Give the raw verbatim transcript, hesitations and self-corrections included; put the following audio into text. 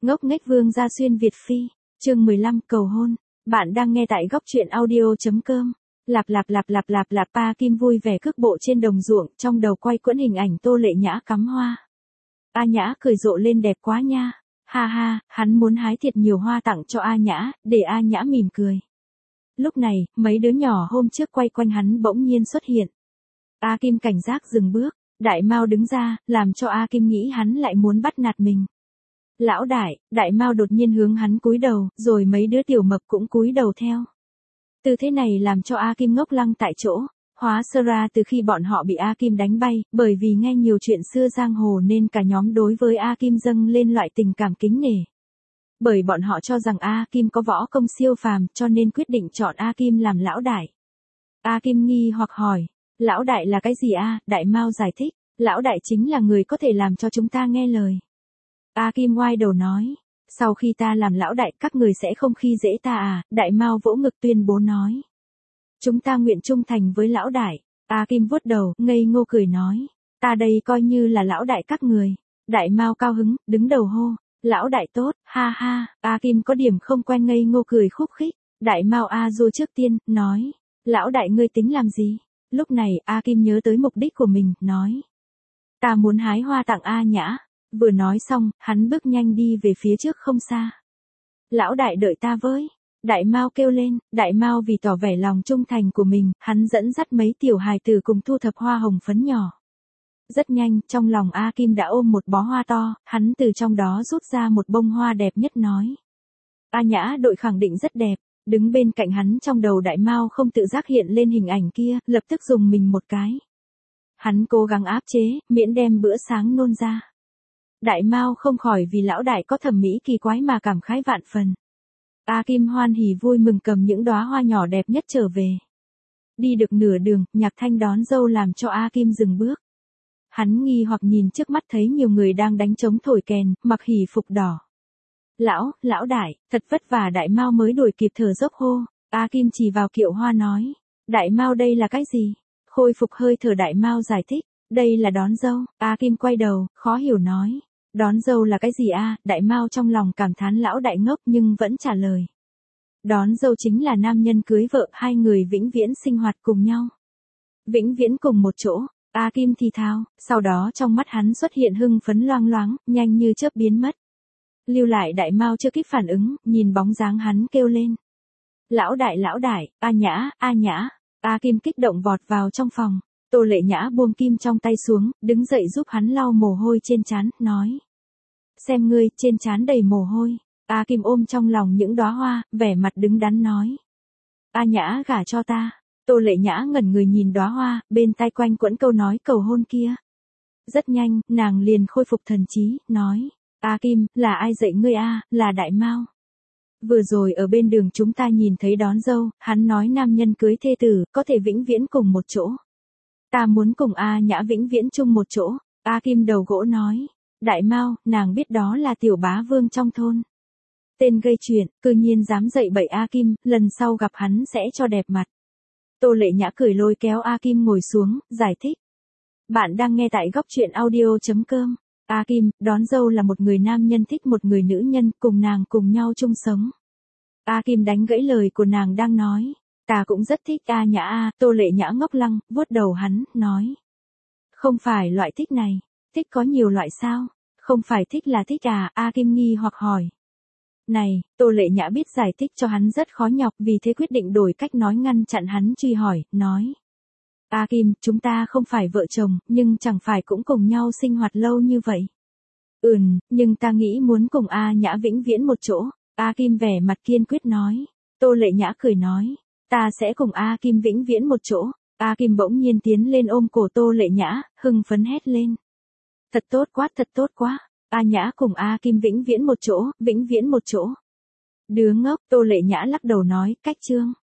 Ngốc nghếch Vương gia xuyên Việt Phi, chương mười lăm cầu hôn. Bạn đang nghe tại góc truyện audio.com. Lạp lạp lạp lạp lạp lạp Pa Kim vui vẻ cước bộ trên đồng ruộng, trong đầu quay quẫn hình ảnh Tô Lệ Nhã cắm hoa. A Nhã cười rộ lên đẹp quá nha. Ha ha, hắn muốn hái thiệt nhiều hoa tặng cho A Nhã, để A Nhã mỉm cười. Lúc này, mấy đứa nhỏ hôm trước quay quanh hắn bỗng nhiên xuất hiện. A Kim cảnh giác dừng bước, Đại Mao đứng ra, làm cho A Kim nghĩ hắn lại muốn bắt nạt mình. Lão đại, Đại Mao đột nhiên hướng hắn cúi đầu, rồi mấy đứa tiểu mập cũng cúi đầu theo. Tư thế này làm cho A Kim ngốc lăng tại chỗ, hóa sơ ra từ khi bọn họ bị A Kim đánh bay, bởi vì nghe nhiều chuyện xưa giang hồ nên cả nhóm đối với A Kim dâng lên loại tình cảm kính nể. Bởi bọn họ cho rằng A Kim có võ công siêu phàm cho nên quyết định chọn A Kim làm lão đại. A Kim nghi hoặc hỏi, lão đại là cái gì a? Đại Mao giải thích, lão đại chính là người có thể làm cho chúng ta nghe lời. A Kim ngoai đầu nói, sau khi ta làm lão đại các người sẽ không khi dễ ta à? Đại Mao vỗ ngực tuyên bố nói, chúng ta nguyện trung thành với lão đại. A Kim vuốt đầu, ngây ngô cười nói, ta đây coi như là lão đại các người. Đại Mao cao hứng, đứng đầu hô, lão đại tốt, ha ha. A Kim có điểm không quen ngây ngô cười khúc khích. Đại Mao a du trước tiên, nói, lão đại ngươi tính làm gì? Lúc này A Kim nhớ tới mục đích của mình, nói, ta muốn hái hoa tặng A Nhã. Vừa nói xong, hắn bước nhanh đi về phía trước không xa. Lão đại đợi ta với. Đại Mao kêu lên. Đại Mao vì tỏ vẻ lòng trung thành của mình, hắn dẫn dắt mấy tiểu hài tử cùng thu thập hoa hồng phấn nhỏ. Rất nhanh, trong lòng A Kim đã ôm một bó hoa to, hắn từ trong đó rút ra một bông hoa đẹp nhất nói, A Nhã đội khẳng định rất đẹp. Đứng bên cạnh hắn trong đầu Đại Mao không tự giác hiện lên hình ảnh kia, lập tức dùng mình một cái. Hắn cố gắng áp chế, miễn đem bữa sáng nôn ra. Đại Mao không khỏi vì lão đại có thẩm mỹ kỳ quái mà cảm khái vạn phần. A Kim hoan hỉ vui mừng cầm những đóa hoa nhỏ đẹp nhất trở về. Đi được nửa đường, Nhạc Thanh đón dâu làm cho A Kim dừng bước. Hắn nghi hoặc nhìn trước mắt thấy nhiều người đang đánh trống thổi kèn, mặc hỉ phục đỏ. Lão, lão đại, thật vất vả. Đại Mao mới đuổi kịp thở dốc hô. A Kim chỉ vào kiệu hoa nói, Đại Mao đây là cái gì? Khôi phục hơi thở Đại Mao giải thích, đây là đón dâu. A Kim quay đầu, khó hiểu nói, đón dâu là cái gì a? Đại Mao trong lòng cảm thán lão đại ngốc nhưng vẫn trả lời, đón dâu chính là nam nhân cưới vợ, hai người vĩnh viễn sinh hoạt cùng nhau, vĩnh viễn cùng một chỗ. A Kim thì thào, sau đó trong mắt hắn xuất hiện hưng phấn loang loáng, nhanh như chớp biến mất. Lưu lại Đại Mao chưa kịp phản ứng, nhìn bóng dáng hắn kêu lên, lão đại lão đại, A Nhã, A Nhã. A Kim kích động vọt vào trong phòng. Tô Lệ Nhã buông kim trong tay xuống, đứng dậy giúp hắn lau mồ hôi trên trán, nói, xem ngươi, trên trán đầy mồ hôi. A Kim ôm trong lòng những đóa hoa, vẻ mặt đứng đắn nói, A Nhã gả cho ta. Tô Lệ Nhã ngẩn người nhìn đóa hoa, bên tai quanh quẫn câu nói cầu hôn kia. Rất nhanh, nàng liền khôi phục thần trí, nói, A Kim, là ai dạy ngươi a? Là Đại Mao. Vừa rồi ở bên đường chúng ta nhìn thấy đón dâu, hắn nói nam nhân cưới thê tử, có thể vĩnh viễn cùng một chỗ. Ta muốn cùng A Nhã vĩnh viễn chung một chỗ. A Kim đầu gỗ nói, Đại Mao, nàng biết đó là tiểu bá vương trong thôn. Tên gây chuyện, cư nhiên dám dạy bậy A Kim, lần sau gặp hắn sẽ cho đẹp mặt. Tô Lệ Nhã cười lôi kéo A Kim ngồi xuống, giải thích. Bạn đang nghe tại góc truyện audio.com. A Kim, đón dâu là một người nam nhân thích một người nữ nhân, cùng nàng cùng nhau chung sống. A Kim đánh gãy lời của nàng đang nói, ta cũng rất thích A Nhã a. Tô Lệ Nhã ngốc lăng, vuốt đầu hắn, nói, không phải loại thích này. Thích có nhiều loại sao? Không phải thích là thích à? A Kim nghi hoặc hỏi. Này, Tô Lệ Nhã biết giải thích cho hắn rất khó nhọc, vì thế quyết định đổi cách nói ngăn chặn hắn truy hỏi, nói, A Kim, chúng ta không phải vợ chồng, nhưng chẳng phải cũng cùng nhau sinh hoạt lâu như vậy. Ừm, nhưng ta nghĩ muốn cùng A Nhã vĩnh viễn một chỗ. A Kim vẻ mặt kiên quyết nói. Tô Lệ Nhã cười nói, ta sẽ cùng A Kim vĩnh viễn một chỗ. A Kim bỗng nhiên tiến lên ôm cổ Tô Lệ Nhã, hưng phấn hét lên. Thật tốt quá, thật tốt quá. A Nhã cùng A Kim vĩnh viễn một chỗ, vĩnh viễn một chỗ. Đứa ngốc. Tô Lệ Nhã lắc đầu nói, cách chương.